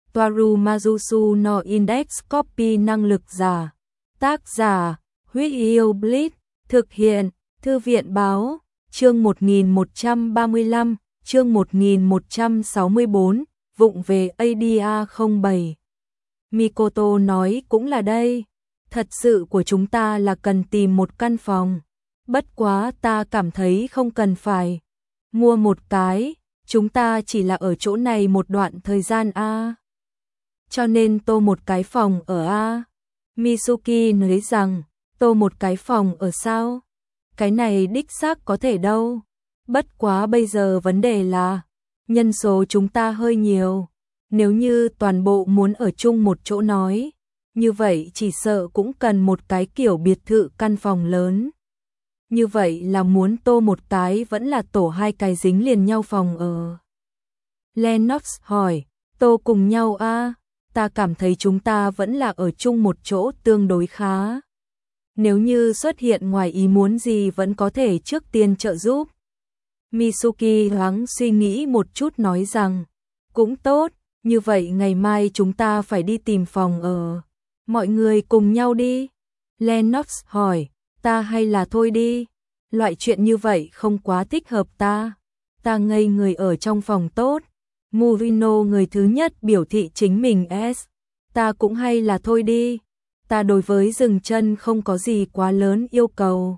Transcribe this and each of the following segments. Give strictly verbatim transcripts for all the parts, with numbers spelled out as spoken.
Toaru Majusu no Index Copy năng lực giả. Tác giả, Huyết Yêu Blitz, thực hiện, Thư viện báo, chương một nghìn một trăm ba mươi lăm, chương một nghìn một trăm sáu mươi tư, vụng về a đê a không bảy. Mikoto nói cũng là đây, thật sự của chúng ta là cần tìm một căn phòng, bất quá ta cảm thấy không cần phải mua một cái, chúng ta chỉ là ở chỗ này một đoạn thời gian a. Cho nên tô một cái phòng ở a. Mitsuki nói rằng, tô một cái phòng ở sao? Cái này đích xác có thể đâu. Bất quá bây giờ vấn đề là, nhân số chúng ta hơi nhiều. Nếu như toàn bộ muốn ở chung một chỗ nói, như vậy chỉ sợ cũng cần một cái kiểu biệt thự căn phòng lớn. Như vậy là muốn tô một cái vẫn là tổ hai cái dính liền nhau phòng ở. Lennox hỏi, tô cùng nhau a? Ta cảm thấy chúng ta vẫn là ở chung một chỗ tương đối khá. Nếu như xuất hiện ngoài ý muốn gì vẫn có thể trước tiên trợ giúp. Mitsuki thoáng suy nghĩ một chút nói rằng, cũng tốt, như vậy ngày mai chúng ta phải đi tìm phòng ở. Mọi người cùng nhau đi. Lennox hỏi, ta hay là thôi đi. Loại chuyện như vậy không quá thích hợp ta. Ta ngây người ở trong phòng tốt. Murino người thứ nhất biểu thị chính mình S. Ta cũng hay là thôi đi. Ta đối với dừng chân không có gì quá lớn yêu cầu.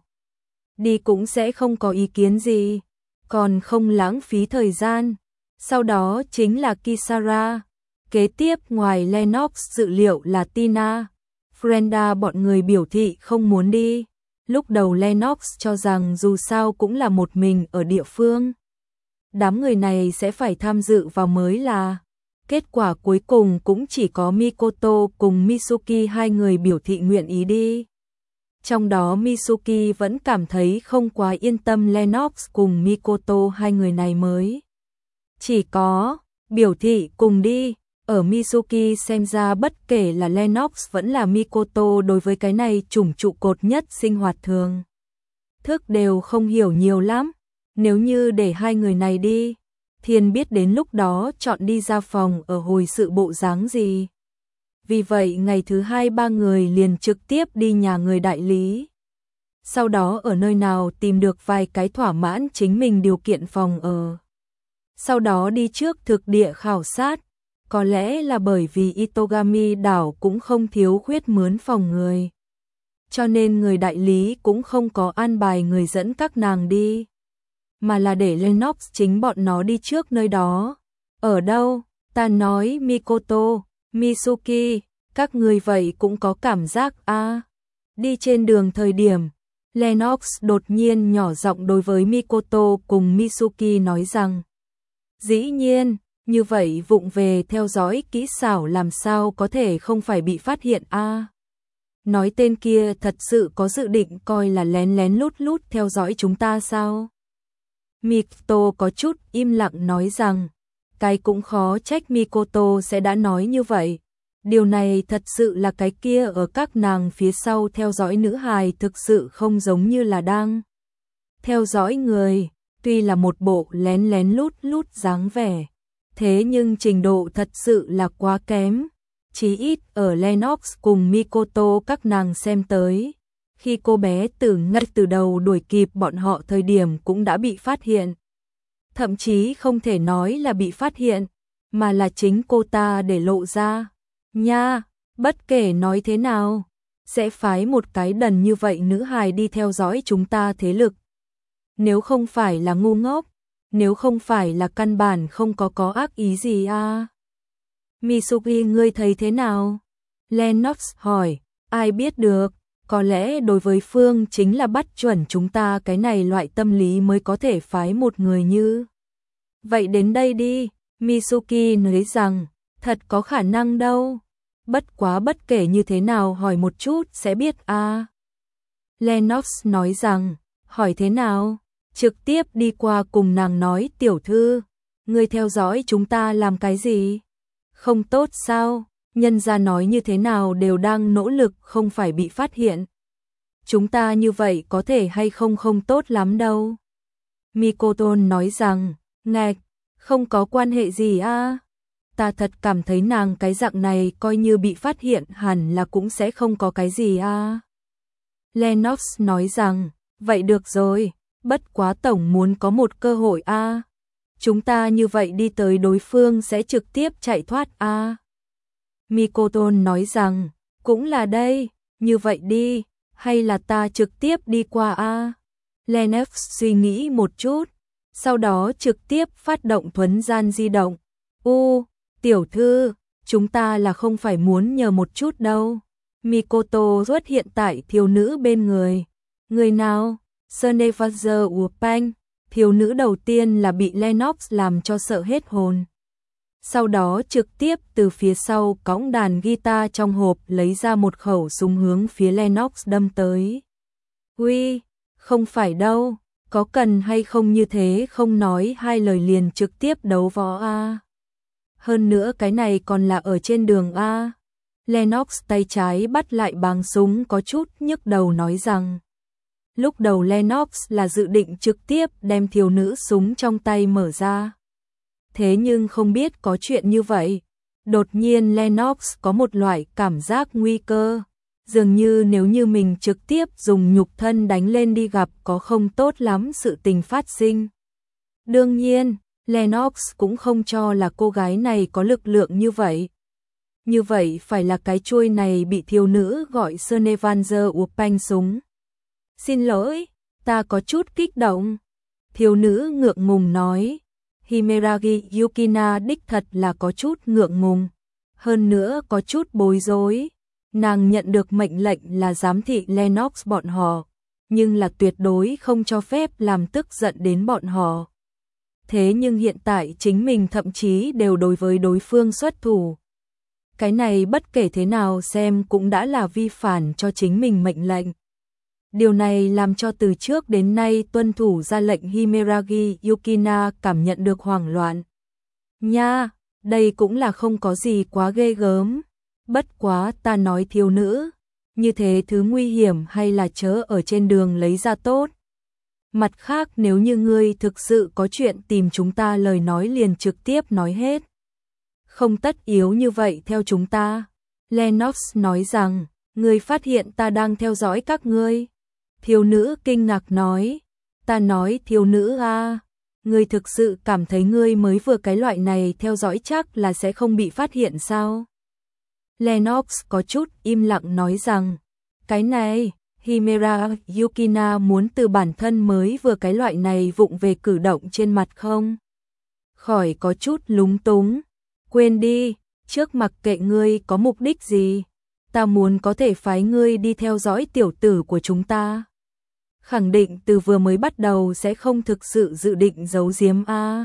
Đi cũng sẽ không có ý kiến gì. Còn không lãng phí thời gian. Sau đó chính là Kisara. Kế tiếp ngoài Lennox dự liệu là Tina. Frenda bọn người biểu thị không muốn đi. Lúc đầu Lennox cho rằng dù sao cũng là một mình ở địa phương. Đám người này sẽ phải tham dự vào mới là. Kết quả cuối cùng cũng chỉ có Mikoto cùng Mitsuki hai người biểu thị nguyện ý đi. Trong đó Mitsuki vẫn cảm thấy không quá yên tâm Lennox cùng Mikoto hai người này mới. Chỉ có biểu thị cùng đi. Ở Mitsuki xem ra bất kể là Lennox vẫn là Mikoto đối với cái này chủng trụ cột nhất sinh hoạt thường thức đều không hiểu nhiều lắm. Nếu như để hai người này đi, thiên biết đến lúc đó chọn đi ra phòng ở hồi sự bộ dáng gì. Vì vậy ngày thứ hai ba người liền trực tiếp đi nhà người đại lý. Sau đó ở nơi nào tìm được vài cái thỏa mãn chính mình điều kiện phòng ở. Sau đó đi trước thực địa khảo sát. Có lẽ là bởi vì Itogami đảo cũng không thiếu khuyết mướn phòng người. Cho nên người đại lý cũng không có an bài người dẫn các nàng đi. Mà là để Lennox chính bọn nó đi trước nơi đó. Ở đâu? Ta nói Mikoto, Mitsuki, các người vậy cũng có cảm giác a. À. Đi trên đường thời điểm, Lennox đột nhiên nhỏ giọng đối với Mikoto cùng Mitsuki nói rằng, dĩ nhiên, như vậy vụng về theo dõi kỹ xảo làm sao có thể không phải bị phát hiện a. À. Nói tên kia thật sự có dự định coi là lén lén lút lút theo dõi chúng ta sao? Mikoto có chút im lặng nói rằng, cái cũng khó trách Mikoto sẽ đã nói như vậy. Điều này thật sự là cái kia ở các nàng phía sau theo dõi nữ hài thực sự không giống như là đang theo dõi người, tuy là một bộ lén lén lút lút dáng vẻ. Thế nhưng trình độ thật sự là quá kém. Chí ít ở Lennox cùng Mikoto các nàng xem tới. Khi cô bé từ ngay từ đầu đuổi kịp bọn họ thời điểm cũng đã bị phát hiện. Thậm chí không thể nói là bị phát hiện, mà là chính cô ta để lộ ra. Nha, bất kể nói thế nào, sẽ phái một cái đần như vậy nữ hài đi theo dõi chúng ta thế lực. Nếu không phải là ngu ngốc, nếu không phải là căn bản không có có ác ý gì à. Mitsuki ngươi thấy thế nào? Lennox hỏi, ai biết được. Có lẽ đối với phương chính là bắt chuẩn chúng ta cái này loại tâm lý mới có thể phái một người như. Vậy đến đây đi, Mitsuki nói rằng, thật có khả năng đâu. Bất quá bất kể như thế nào hỏi một chút sẽ biết à. Lennox nói rằng, hỏi thế nào? Trực tiếp đi qua cùng nàng nói tiểu thư, ngươi theo dõi chúng ta làm cái gì? Không tốt sao? Nhân gia nói như thế nào đều đang nỗ lực không phải bị phát hiện. Chúng ta như vậy có thể hay không không tốt lắm đâu. Mikoto nói rằng, ngạch, không có quan hệ gì à. ta thật cảm thấy nàng cái dạng này coi như bị phát hiện hẳn là cũng sẽ không có cái gì à. Lennox nói rằng, vậy được rồi, bất quá tổng muốn có một cơ hội a. Chúng ta như vậy đi tới đối phương sẽ trực tiếp chạy thoát a. Mikoto nói rằng, cũng là đây, như vậy đi, hay là ta trực tiếp đi qua a. Lennox suy nghĩ một chút, sau đó trực tiếp phát động thuấn gian di động. U, tiểu thư, chúng ta là không phải muốn nhờ một chút đâu. Mikoto xuất hiện tại thiếu nữ bên người. Người nào? Snevazer Urpanh. Thiếu nữ đầu tiên là bị Lennox làm cho sợ hết hồn. Sau đó trực tiếp từ phía sau cõng đàn guitar trong hộp lấy ra một khẩu súng hướng phía Lennox đâm tới. Uy, không phải đâu, có cần hay không như thế không nói hai lời liền trực tiếp đấu võ a. Hơn nữa cái này còn là ở trên đường a. Lennox tay trái bắt lại báng súng có chút nhức đầu nói rằng. Lúc đầu Lennox là dự định trực tiếp đem thiếu nữ súng trong tay mở ra. Thế nhưng không biết có chuyện như vậy. Đột nhiên Lennox có một loại cảm giác nguy cơ. Dường như nếu như mình trực tiếp dùng nhục thân đánh lên đi gặp có không tốt lắm sự tình phát sinh. Đương nhiên, Lennox cũng không cho là cô gái này có lực lượng như vậy. Như vậy phải là cái chuôi này bị thiếu nữ gọi Snevazer Urpanh súng. Xin lỗi, ta có chút kích động. Thiếu nữ ngượng ngùng nói. Himeragi Yukina đích thật là có chút ngượng ngùng. Hơn nữa có chút bối rối. Nàng nhận được mệnh lệnh là giám thị Lennox bọn họ. Nhưng là tuyệt đối không cho phép làm tức giận đến bọn họ. Thế nhưng hiện tại chính mình thậm chí đều đối với đối phương xuất thủ. Cái này bất kể thế nào xem cũng đã là vi phản cho chính mình mệnh lệnh. Điều này làm cho từ trước đến nay tuân thủ ra lệnh Himeragi Yukina cảm nhận được hoảng loạn. Nha, đây cũng là không có gì quá ghê gớm. Bất quá ta nói thiếu nữ, như thế thứ nguy hiểm hay là chớ ở trên đường lấy ra tốt. Mặt khác nếu như ngươi thực sự có chuyện tìm chúng ta lời nói liền trực tiếp nói hết. Không tất yếu như vậy theo chúng ta. Lennox nói rằng, ngươi phát hiện ta đang theo dõi các ngươi. Thiếu nữ kinh ngạc nói, ta nói thiếu nữ a, ngươi thực sự cảm thấy ngươi mới vừa cái loại này theo dõi chắc là sẽ không bị phát hiện sao? Lennox có chút im lặng nói rằng, cái này, Himera Yukina muốn từ bản thân mới vừa cái loại này vụng về cử động trên mặt không? Khỏi có chút lúng túng, quên đi, trước mặc kệ ngươi có mục đích gì, ta muốn có thể phái ngươi đi theo dõi tiểu tử của chúng ta. Khẳng định từ vừa mới bắt đầu sẽ không thực sự dự định giấu giếm a.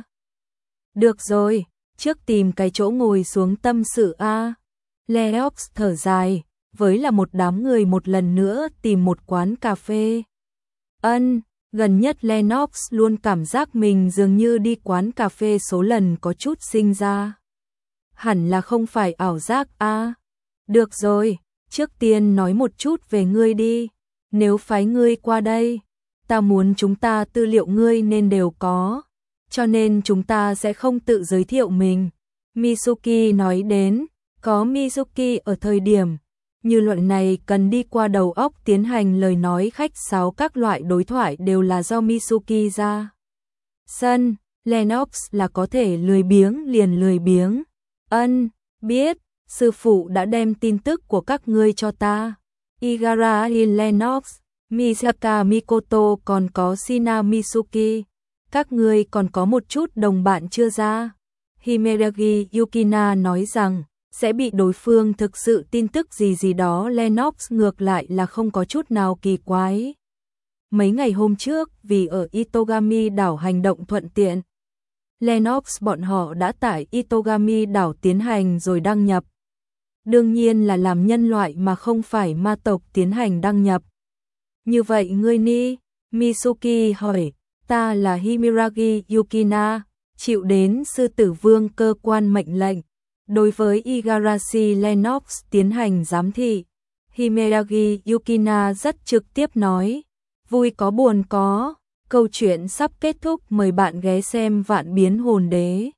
Được rồi, trước tìm cái chỗ ngồi xuống tâm sự a. Lennox thở dài, với là một đám người một lần nữa tìm một quán cà phê. Ân, gần nhất Lennox luôn cảm giác mình dường như đi quán cà phê số lần có chút sinh ra. Hẳn là không phải ảo giác a. Được rồi, trước tiên nói một chút về ngươi đi. Nếu phái ngươi qua đây, ta muốn chúng ta tư liệu ngươi nên đều có, cho nên chúng ta sẽ không tự giới thiệu mình. Mitsuki nói đến, có Mitsuki ở thời điểm, như loại này cần đi qua đầu óc tiến hành lời nói khách sáo các loại đối thoại đều là do Mitsuki ra. Sân, Lennox là có thể lười biếng liền lười biếng. Ân, biết, sư phụ đã đem tin tức của các ngươi cho ta. Igarashi Lennox, Misaka Mikoto còn có Shina Mitsuki. Các ngươi còn có một chút đồng bạn chưa ra. Himeragi Yukina nói rằng, sẽ bị đối phương thực sự tin tức gì gì đó Lennox ngược lại là không có chút nào kỳ quái. Mấy ngày hôm trước, vì ở Itogami đảo hành động thuận tiện, Lennox bọn họ đã tại Itogami đảo tiến hành rồi đăng nhập. Đương nhiên là làm nhân loại mà không phải ma tộc tiến hành đăng nhập. Như vậy ngươi ni? Mitsuki hỏi, ta là Himeragi Yukina, chịu đến sư tử vương cơ quan mệnh lệnh. Đối với Igarashi Lennox tiến hành giám thị, Himeragi Yukina rất trực tiếp nói, vui có buồn có, câu chuyện sắp kết thúc mời bạn ghé xem Vạn Biến Hồn Đế.